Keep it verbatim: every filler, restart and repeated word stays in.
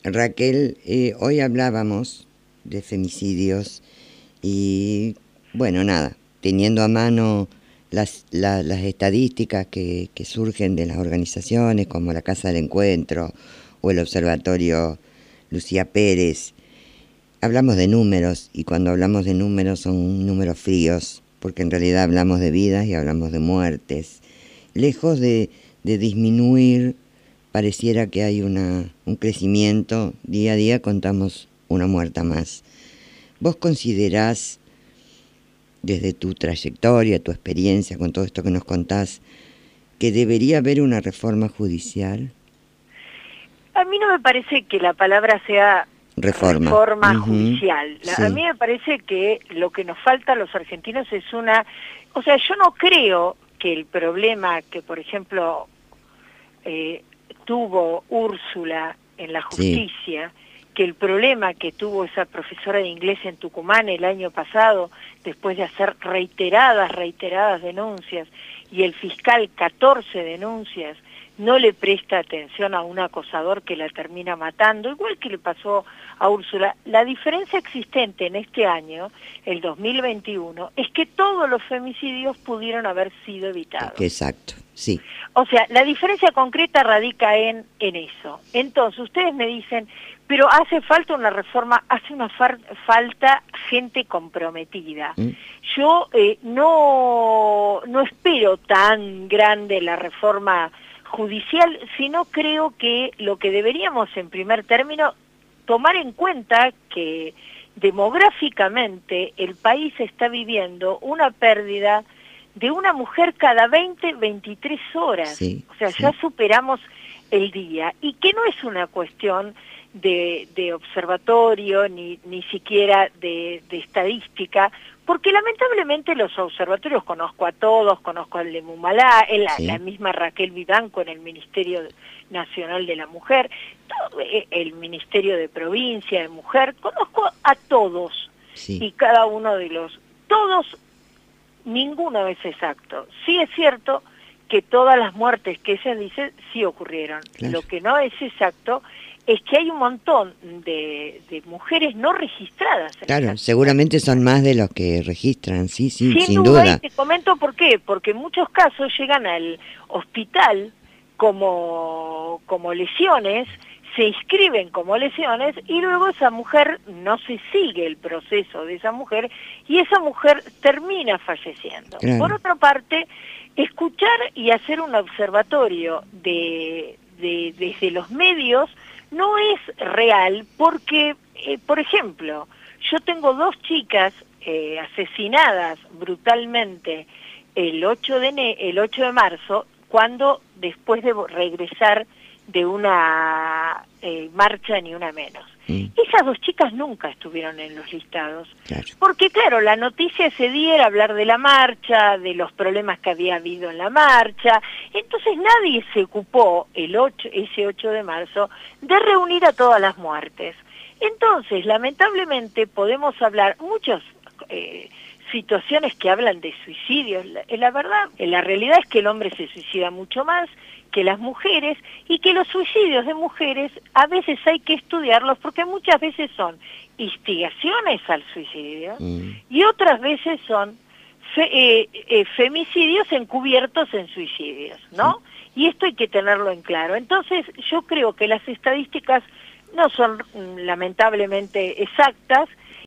Raquel, eh, hoy hablábamos de femicidios y, bueno, nada, teniendo a mano las, la- las estadísticas que, que surgen de las organizaciones como la Casa del Encuentro o el Observatorio Lucía Pérez, hablamos de números y cuando hablamos de números son números fríos, porque en realidad hablamos de vidas y hablamos de muertes. Lejos de, de disminuir, pareciera que hay una, un crecimiento, día a día contamos una muerta más. ¿Vos considerás, desde tu trayectoria, tu experiencia con todo esto que nos contás, que debería haber una reforma judicial? A mí no me parece que la palabra sea Reforma. reforma Ujú. judicial. La- A mí Sí, me parece que lo que nos falta a los argentinos es una... O sea, yo no creo que el problema que, por ejemplo, eh, tuvo Úrsula en la sí, justicia, que el problema que tuvo esa profesora de inglés en Tucumán el año pasado, después de hacer reiteradas, reiteradas denuncias, y el fiscal catorce denuncias, no le presta atención a un acosador que la termina matando, igual que le pasó a Úrsula. La diferencia existente en este año, el dos mil veintiuno, es que todos los femicidios pudieron haber sido evitados. exacto, sí. O sea, la diferencia concreta radica en, en eso. Entonces, ustedes me dicen, pero hace falta una reforma, hace una far- falta gente comprometida. ¿Mm? Yo eh, no, no espero tan grande la reforma judicial, sino creo que lo que deberíamos en primer término tomar en cuenta que demográficamente el país está viviendo una pérdida de una mujer cada veinte, veintitrés horas. Sí, O sea, ya sí, superamos el día. Y que no es una cuestión de, de observatorio, ni, ni siquiera de, de estadística, porque lamentablemente los observatorios, conozco a todos, conozco al de Mumalá, la, la sí, misma Raquel Vivanco en el Ministerio Nacional de la Mujer, todo, el Ministerio de Provincia de Mujer, conozco a todos sí, y cada uno de los... Todos, ninguno es exacto. Sí es cierto que todas las muertes que ella dice sí ocurrieron. claro. Lo que no es exacto es que hay un montón de, de mujeres no registradas en Claro, esas seguramente estadísticas. son más de los que registran, sí, sí, Sin sin duda, y duda. te comento por qué, porque en muchos casos llegan al hospital como, como lesiones, se inscriben como lesiones y luego esa mujer no se sigue el proceso de esa mujer y esa mujer termina falleciendo. Por Claro, otra parte, escuchar y hacer un observatorio de, de, desde los medios no es real porque, eh, por ejemplo, yo tengo dos chicas eh, asesinadas brutalmente el ocho de ene- el ocho de marzo, cuando después de regresar de una eh, marcha Ni Una Menos. mm, Esas dos chicas nunca estuvieron en los listados, claro, porque claro, la noticia ese día era hablar de la marcha, de los problemas que había habido en la marcha, entonces nadie se ocupó el ocho, ese ocho de marzo de reunir a todas las muertes. Entonces, lamentablemente, podemos hablar muchas eh, situaciones que hablan de suicidios. La, la verdad, la realidad es que el hombre se suicida mucho más que las mujeres y que los suicidios de mujeres a veces hay que estudiarlos porque muchas veces son instigaciones al suicidio mm, y otras veces son fe, eh, eh, femicidios encubiertos en suicidios, sí, ¿no? Y esto hay que tenerlo en claro. Entonces, yo creo que las estadísticas no son mm, lamentablemente exactas,